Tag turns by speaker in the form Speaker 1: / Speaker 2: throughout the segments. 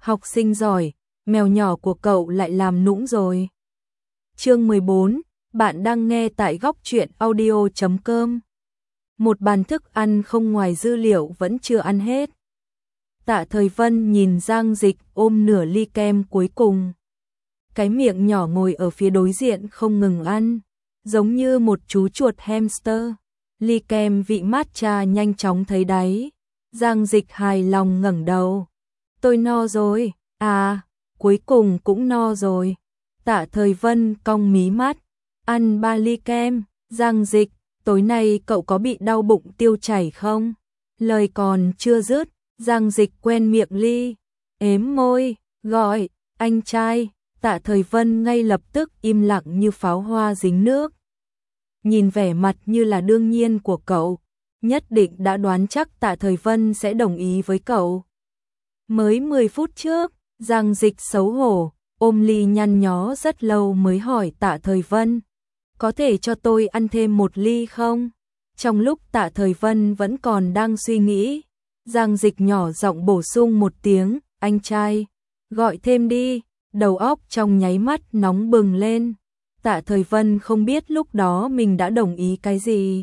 Speaker 1: học sinh giỏi, mèo nhỏ của cậu lại làm nũng rồi. Chương 14, bạn đang nghe tại góc truyện audio.com. Một bàn thức ăn không ngoài dư liệu vẫn chưa ăn hết. Tạ Thời Vân nhìn Giang Dịch ôm nửa ly kem cuối cùng. Cái miệng nhỏ ngồi ở phía đối diện không ngừng ăn, giống như một chú chuột hamster. Ly kem vị matcha nhanh chóng thấy đáy. Giang Dịch hài lòng ngẩng đầu. Tôi no rồi, à, cuối cùng cũng no rồi. Tạ Thời Vân cong mí mắt, ăn 3 ly kem. Giang Dịch, tối nay cậu có bị đau bụng tiêu chảy không? Lời còn chưa dứt, Giang Dịch quen miệng ly, ếm môi, gọi, anh trai. Tạ Thời Vân ngay lập tức im lặng như pháo hoa dính nước. Nhìn vẻ mặt như là đương nhiên của cậu, nhất định đã đoán chắc Tạ Thời Vân sẽ đồng ý với cậu. Mới 10 phút trước, Giang Dịch xấu hổ, ôm ly nhăn nhó rất lâu mới hỏi Tạ Thời Vân, có thể cho tôi ăn thêm một ly không? Trong lúc Tạ Thời Vân vẫn còn đang suy nghĩ, Giang Dịch nhỏ giọng bổ sung một tiếng, anh trai, gọi thêm đi. Đầu óc trong nháy mắt nóng bừng lên. Tạ Thời Vân không biết lúc đó mình đã đồng ý cái gì.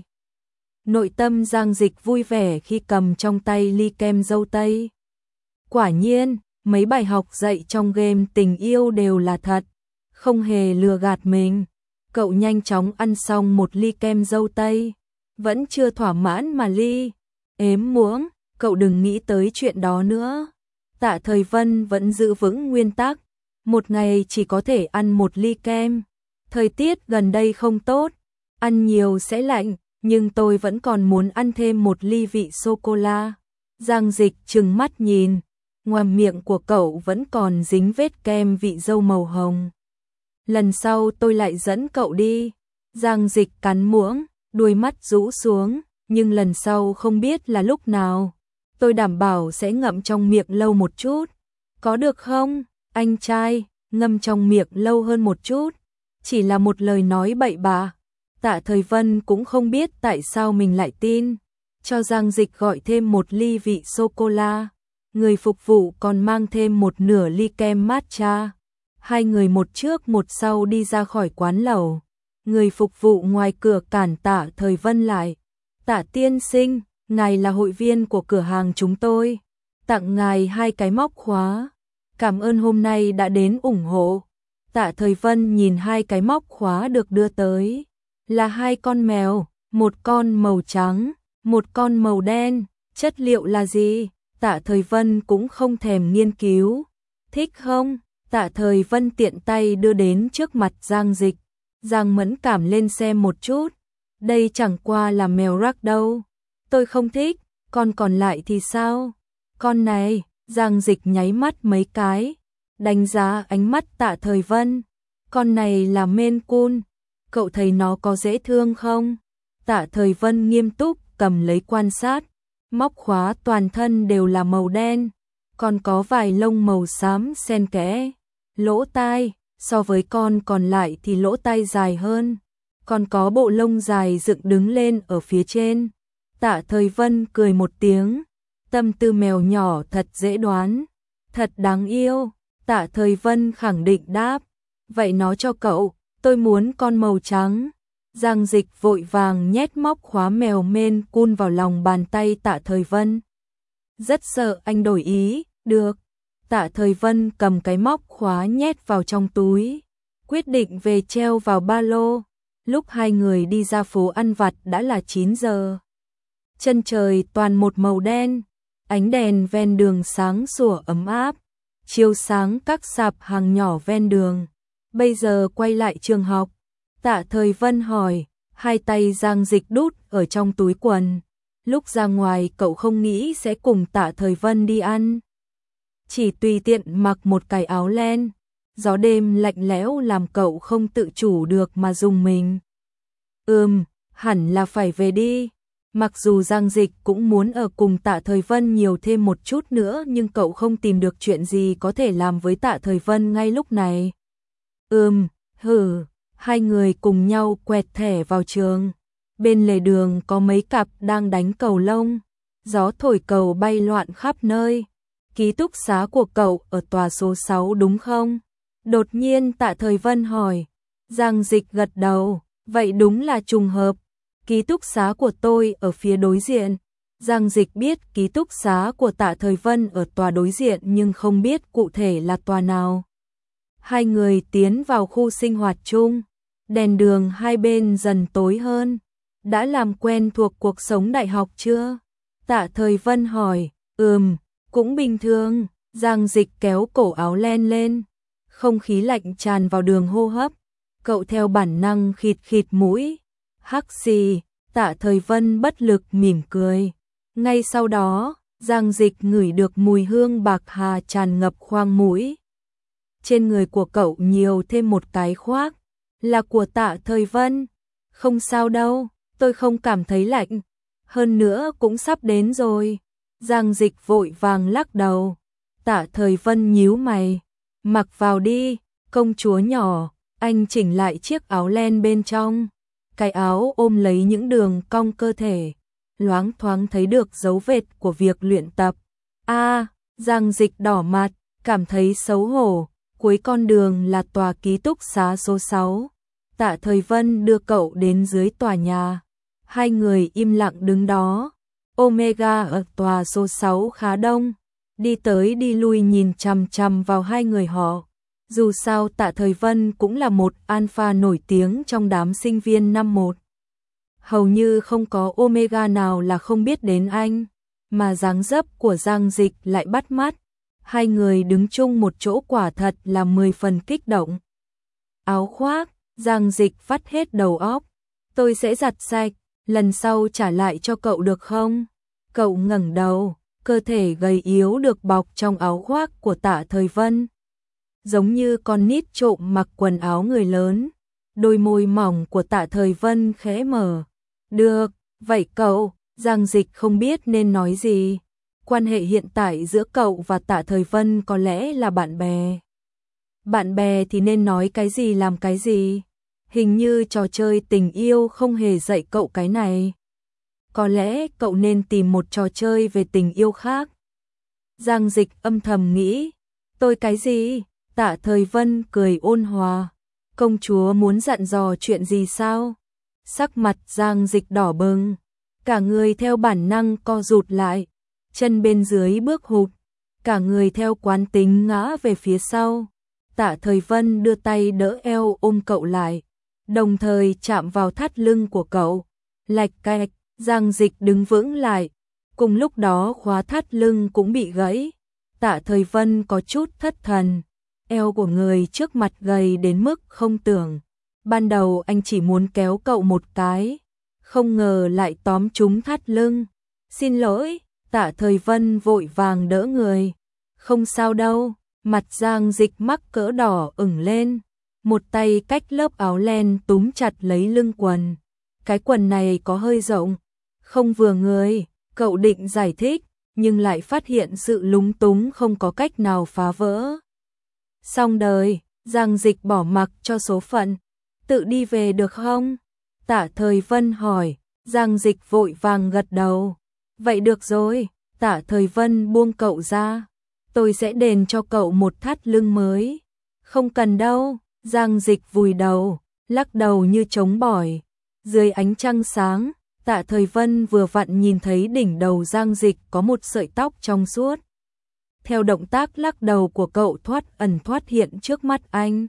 Speaker 1: Nội tâm Giang Dịch vui vẻ khi cầm trong tay ly kem dâu tây. Quả nhiên, mấy bài học dạy trong game tình yêu đều là thật, không hề lừa gạt mình. Cậu nhanh chóng ăn xong một ly kem dâu tây, vẫn chưa thỏa mãn mà ly ếm muỗng, cậu đừng nghĩ tới chuyện đó nữa. Tạ Thời Vân vẫn giữ vững nguyên tắc, một ngày chỉ có thể ăn một ly kem. Thời tiết gần đây không tốt, ăn nhiều sẽ lạnh, nhưng tôi vẫn còn muốn ăn thêm một ly vị sô-cô-la. Giang Dịch trừng mắt nhìn, ngoài miệng của cậu vẫn còn dính vết kem vị dâu màu hồng. Lần sau tôi lại dẫn cậu đi. Giang Dịch cắn muỗng, đuôi mắt rũ xuống, nhưng lần sau không biết là lúc nào. Tôi đảm bảo sẽ ngậm trong miệng lâu một chút. Có được không? Anh trai, ngâm trong miệng lâu hơn một chút, chỉ là một lời nói bậy bạ. Tạ Thời Vân cũng không biết tại sao mình lại tin, cho Giang Dịch gọi thêm một ly vị sô-cô-la. Người phục vụ còn mang thêm một nửa ly kem matcha. Hai người một trước một sau đi ra khỏi quán lẩu. Người phục vụ ngoài cửa cản Tạ Thời Vân lại. Tạ tiên sinh, ngài là hội viên của cửa hàng chúng tôi, tặng ngài 2 cái móc khóa. Cảm ơn hôm nay đã đến ủng hộ. Tạ Thời Vân nhìn 2 cái móc khóa được đưa tới. Là 2 con mèo, một con màu trắng, một con màu đen. Chất liệu là gì? Tạ Thời Vân cũng không thèm nghiên cứu. Thích không? Tạ Thời Vân tiện tay đưa đến trước mặt Giang Dịch. Giang mẫn cảm lên xem một chút. Đây chẳng qua là mèo rắc đâu. Tôi không thích, con còn lại thì sao? Con này. Giang Dịch nháy mắt mấy cái, đánh giá ánh mắt Tạ Thời Vân. Con này là Maine Coon, cậu thấy nó có dễ thương không? Tạ Thời Vân nghiêm túc cầm lấy quan sát, móc khóa toàn thân đều là màu đen, còn có vài lông màu xám xen kẽ. Lỗ tai, so với con còn lại thì lỗ tai dài hơn, còn có bộ lông dài dựng đứng lên ở phía trên. Tạ Thời Vân cười một tiếng. Tâm tư mèo nhỏ thật dễ đoán, thật đáng yêu. Tạ Thời Vân khẳng định đáp, vậy nó cho cậu, tôi muốn con màu trắng. Giang Dịch vội vàng nhét móc khóa mèo Maine Coon vào lòng bàn tay Tạ Thời Vân. Rất sợ anh đổi ý, được. Tạ Thời Vân cầm cái móc khóa nhét vào trong túi, quyết định về treo vào ba lô. Lúc hai người đi ra phố ăn vặt đã là 9 giờ. Chân trời toàn một màu đen. Ánh đèn ven đường sáng sủa ấm áp, chiếu sáng các sạp hàng nhỏ ven đường. Bây giờ quay lại trường học, Tạ Thời Vân hỏi, 2 tay Giang Dịch đút ở trong túi quần. Lúc ra ngoài cậu không nghĩ sẽ cùng Tạ Thời Vân đi ăn, chỉ tùy tiện mặc một cái áo len. Gió đêm lạnh lẽo làm cậu không tự chủ được mà rùng mình. Hẳn là phải về đi. Mặc dù Giang Dịch cũng muốn ở cùng Tạ Thời Vân nhiều thêm một chút nữa, nhưng cậu không tìm được chuyện gì có thể làm với Tạ Thời Vân ngay lúc này. Hai người cùng nhau quẹt thẻ vào trường. Bên lề đường có mấy cặp đang đánh cầu lông. Gió thổi cầu bay loạn khắp nơi. ký túc xá của cậu ở tòa số 6 đúng không? Đột nhiên Tạ Thời Vân hỏi. Giang Dịch gật đầu, vậy đúng là trùng hợp. Ký túc xá của tôi ở phía đối diện. Giang Dịch biết ký túc xá của Tạ Thời Vân ở tòa đối diện nhưng không biết cụ thể là tòa nào. Hai người tiến vào khu sinh hoạt chung. Đèn đường hai bên dần tối hơn. Đã làm quen thuộc cuộc sống đại học chưa? Tạ Thời Vân hỏi. Cũng bình thường. Giang Dịch kéo cổ áo len lên. Không khí lạnh tràn vào đường hô hấp. Cậu theo bản năng khịt khịt mũi. Hắc xì. Tạ Thời Vân bất lực mỉm cười. Ngay sau đó, Giang Dịch ngửi được mùi hương bạc hà tràn ngập khoang mũi. Trên người của cậu nhiều thêm một cái khoác. Là của Tạ Thời Vân. Không sao đâu, tôi không cảm thấy lạnh. Hơn nữa cũng sắp đến rồi. Giang Dịch vội vàng lắc đầu. Tạ Thời Vân nhíu mày. Mặc vào đi, công chúa nhỏ. Anh chỉnh lại chiếc áo len bên trong. Cái áo ôm lấy những đường cong cơ thể. Loáng thoáng thấy được dấu vết của việc luyện tập. Giang Dịch đỏ mặt, cảm thấy xấu hổ. Cuối con đường là tòa ký túc xá số 6. Tạ Thời Vân đưa cậu đến dưới tòa nhà. Hai người im lặng đứng đó. Omega ở tòa số 6 khá đông. Đi tới đi lui nhìn chằm chằm vào hai người họ. Dù sao Tạ Thời Vân cũng là một alpha nổi tiếng trong đám sinh viên năm 1. Hầu như không có Omega nào là không biết đến anh. Mà dáng dấp của Giang Dịch lại bắt mắt. Hai người đứng chung một chỗ quả thật là 10 phần kích động. Áo khoác, Giang Dịch vắt hết đầu óc. Tôi sẽ giặt sạch, lần sau trả lại cho cậu được không? Cậu ngẩng đầu, cơ thể gầy yếu được bọc trong áo khoác của Tạ Thời Vân. Giống như con nít trộm mặc quần áo người lớn. Đôi môi mỏng của Tạ Thời Vân khẽ mở. Được, vậy cậu, Giang Dịch không biết nên nói gì. Quan hệ hiện tại giữa cậu và Tạ Thời Vân có lẽ là bạn bè. Bạn bè thì nên nói cái gì làm cái gì. Hình như trò chơi tình yêu không hề dạy cậu cái này. Có lẽ cậu nên tìm một trò chơi về tình yêu khác. Giang Dịch âm thầm nghĩ. Tôi cái gì? Tạ Thời Vân cười ôn hòa. Công chúa muốn dặn dò chuyện gì sao? Sắc mặt Giang Dịch đỏ bừng. Cả người theo bản năng co rụt lại. Chân bên dưới bước hụt. Cả người theo quán tính ngã về phía sau. Tạ Thời Vân đưa tay đỡ eo ôm cậu lại. Đồng thời chạm vào thắt lưng của cậu. Lạch cạch, Giang Dịch đứng vững lại. Cùng lúc đó khóa thắt lưng cũng bị gãy. Tạ Thời Vân có chút thất thần. Eo của người trước mặt gầy đến mức không tưởng. Ban đầu anh chỉ muốn kéo cậu một cái. Không ngờ lại tóm trúng thắt lưng. Xin lỗi, Tạ Thời Vân vội vàng đỡ người. Không sao đâu, mặt Giang Dịch mắc cỡ đỏ ửng lên. Một tay cách lớp áo len túm chặt lấy lưng quần. Cái quần này có hơi rộng, không vừa người. Cậu định giải thích, nhưng lại phát hiện sự lúng túng không có cách nào phá vỡ. Xong đời, Giang Dịch bỏ mặc cho số phận. Tự đi về được không? Tạ Thời Vân hỏi. Giang Dịch vội vàng gật đầu. Vậy được rồi. Tạ Thời Vân buông cậu ra. Tôi sẽ đền cho cậu một thắt lưng mới. Không cần đâu. Giang Dịch vùi đầu, lắc đầu như trống bỏi. Dưới ánh trăng sáng, Tạ Thời Vân vừa vặn nhìn thấy đỉnh đầu Giang Dịch có một sợi tóc trong suốt. Theo động tác lắc đầu của cậu thoát ẩn thoát hiện trước mắt anh.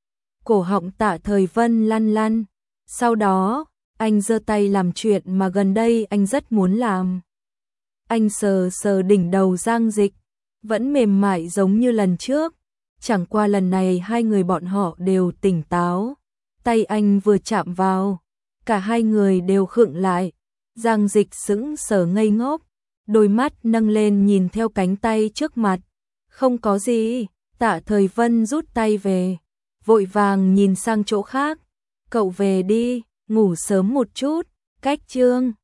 Speaker 1: Cổ họng Tạ Thời Vân lăn lăn. Sau đó, anh giơ tay làm chuyện mà gần đây anh rất muốn làm. Anh sờ sờ đỉnh đầu Giang Dịch, vẫn mềm mại giống như lần trước. Chẳng qua lần này hai người bọn họ đều tỉnh táo. Tay anh vừa chạm vào, cả hai người đều khựng lại. Giang Dịch sững sờ ngây ngốc, đôi mắt nâng lên nhìn theo cánh tay trước mặt. Không có gì. Tạ Thời Vân rút tay về, vội vàng nhìn sang chỗ khác. Cậu về đi, ngủ sớm một chút. Cách chương